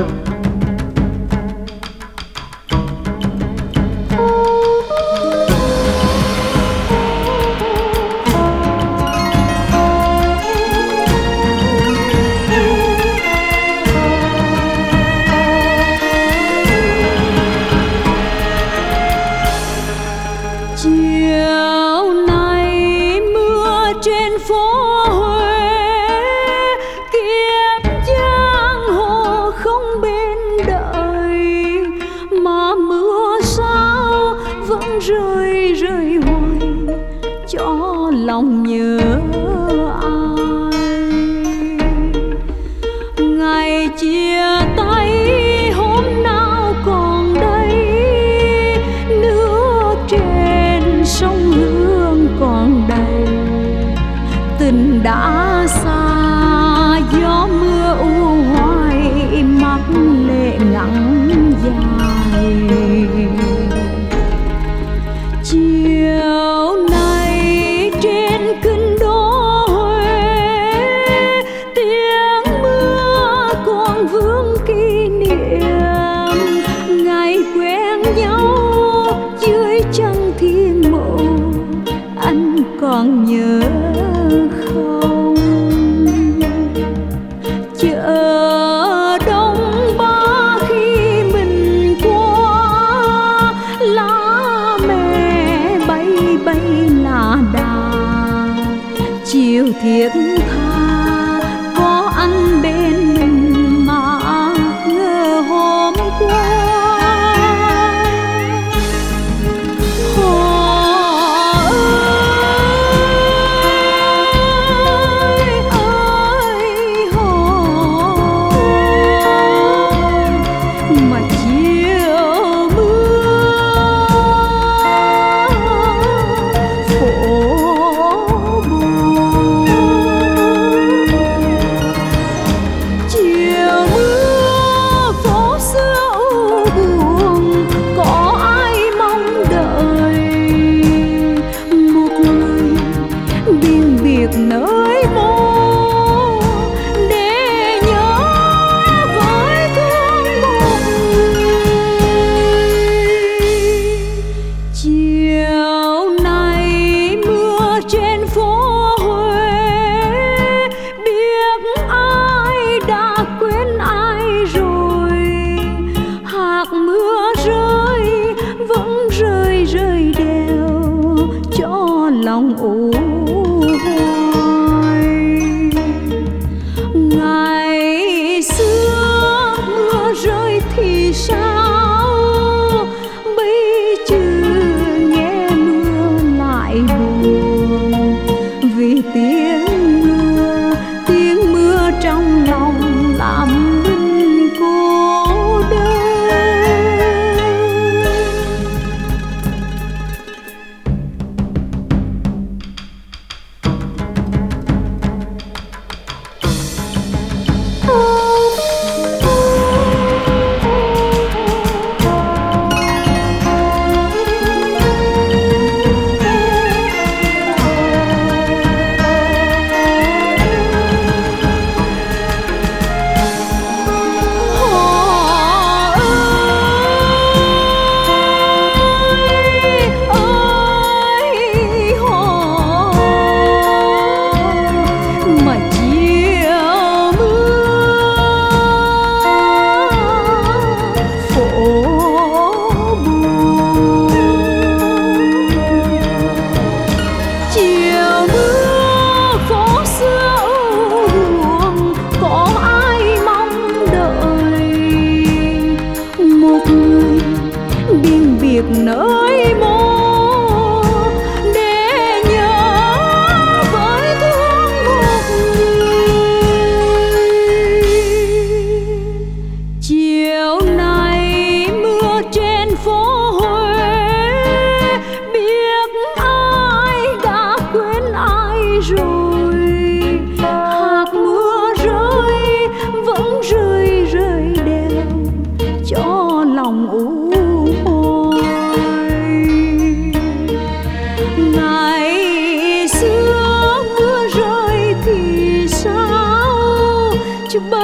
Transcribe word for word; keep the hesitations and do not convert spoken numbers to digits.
Chiều nay mưa trên phố Huế, kiếm giang hồ không bên đợi, mà mưa sao vẫn rơi rơi hoài cho lòng nhớ ai. Ngày chia tay hôm nào còn đây, nước trên sông Hương còn đầy, tình đã xa gió mưa u hoài, mắt lệ ngắn dài. Chiều nay trên kinh đô Huế, tiếng mưa còn vương kỷ niệm ngày quen nhau dưới trăng thiên mộ. Anh còn nhớ không? Chợ Đông Ba khi mình qua, lá mẹ bay bay là đà. Chiều thiết tha có anh bên mình mà ngờ hôm qua. Nơi mô để nhớ với thương một người. Chiều nay mưa trên phố Huế, biết ai đã quên ai rồi. Hạt mưa rơi vẫn rơi rơi đều cho lòng u. Ngày xưa mưa rơi thì sao, bây giờ nghe mưa lại buồn. Vì tiếng mưa, tiếng mưa trong lòng làm mình cô đơn. Nơi mô để nhớ với thương một người. Chiều nay mưa trên phố Huế, biết ai đã quên ai rồi. Hạt mưa rơi vẫn rơi rơi đều cho lòng u. Ngày xưa mưa rơi thì sao, chứ